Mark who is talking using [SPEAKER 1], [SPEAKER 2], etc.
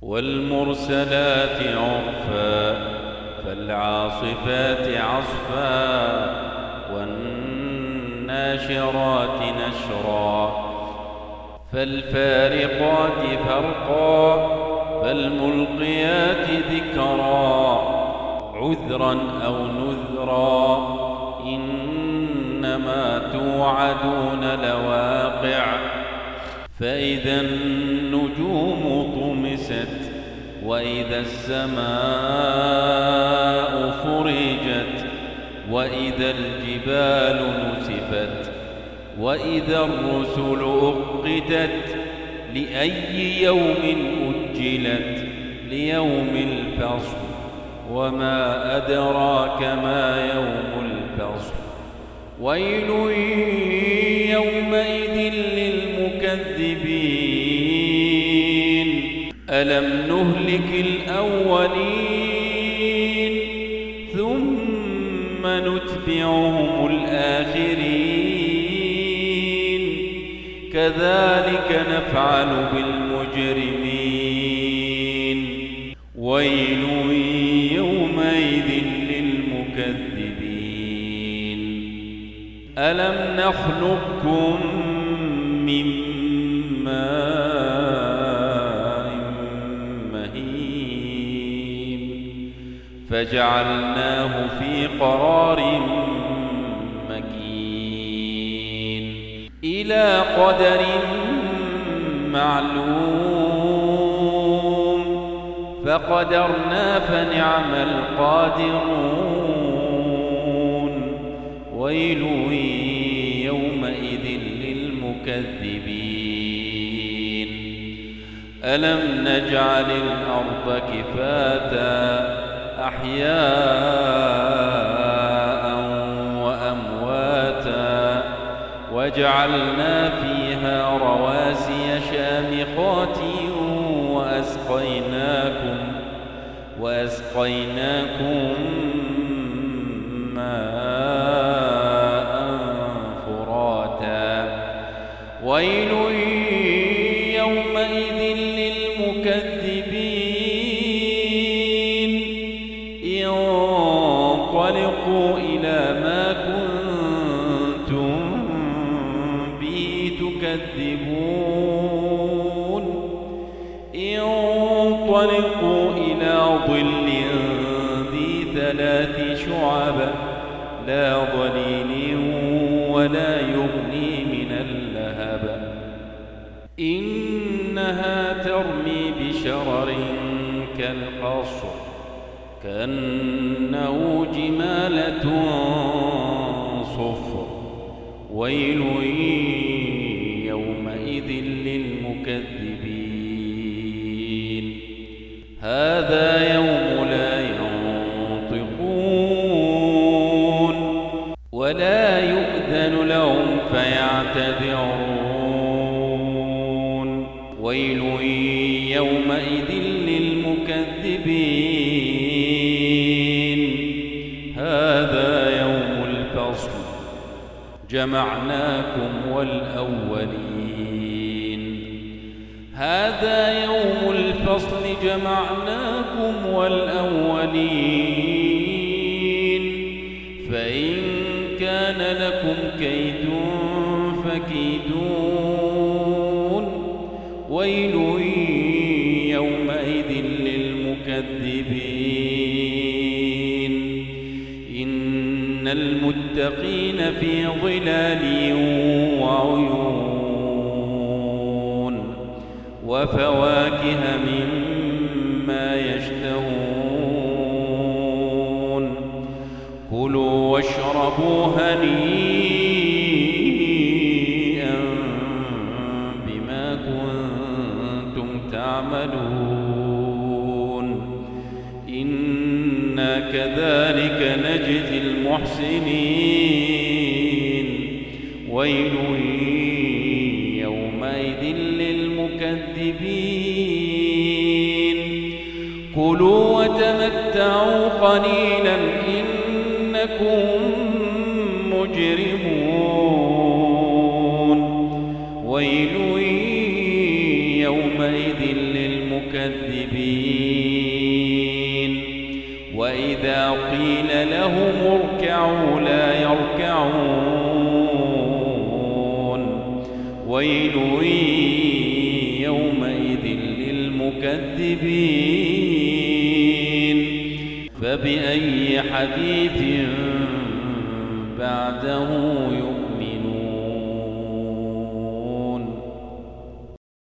[SPEAKER 1] والمرسلات عرفا فالعاصفات عصفا والناشرات نشرا فالفارقات فرقا فالملقيات ذكرا عذرا أو نذرا إنما توعدون لواقع فإذا النجوم طمست وإذا السماء فرجت وإذا الجبال نسفت وإذا الرسل أقتت لأي يوم أجلت ليوم الفصل وما أدراك ما يوم الفصل ويل يومئذ للمكذبين ألم نهلك الأولين ثم نتبعهم الآخرين كذلك نفعل بالمجرمين ويل يومئذ للمكذبين ألم نخلقكم من ماء مهين فجعلناه في قرار مكين إلى قدر معلوم فقدرنا فنعم القادرون ويل يومئذ للمكذبين ألم نجعل الأرض كفاتا أحياء وأمواتا وجعلنا فيها رواسي شامخات وأسقيناكم ماء فراتا ويل يومئذ للمكذبين انطلقوا إلى ما كنتم به تكذبون انطلقوا إلى ظل ذي 3 شعب لا ظليل ولا يغني من اللهب إنها ترمي بشرر كالقصر كأنه جمالة صفر ويل يومئذ للمكذبين هذا يوم لا ينطقون ولا يؤذن لهم فيعتذرون ويل يومئذ للمكذبين هذا يوم الفصل جمعناكم والأولين هذا يوم الفصل جمعناكم والأولين فإن كان لكم كيد فكيدون ويل يومئذ للمكذبين إن المتقين في ظلال وعيون وفواكه مما يشتهون كلوا واشربوا هنيئا بما كنتم تعملون إنا كذلك نجزي المحسنين ويل يومئذ للمكذبين كلوا وتمتعوا قليلا إنكم مجرمون ويل يومئذ للمكذبين للمكذبين وإذا قيل لهم اركعوا لا يركعون ويل يومئذ للمكذبين فبأي حديث بعده يؤمنون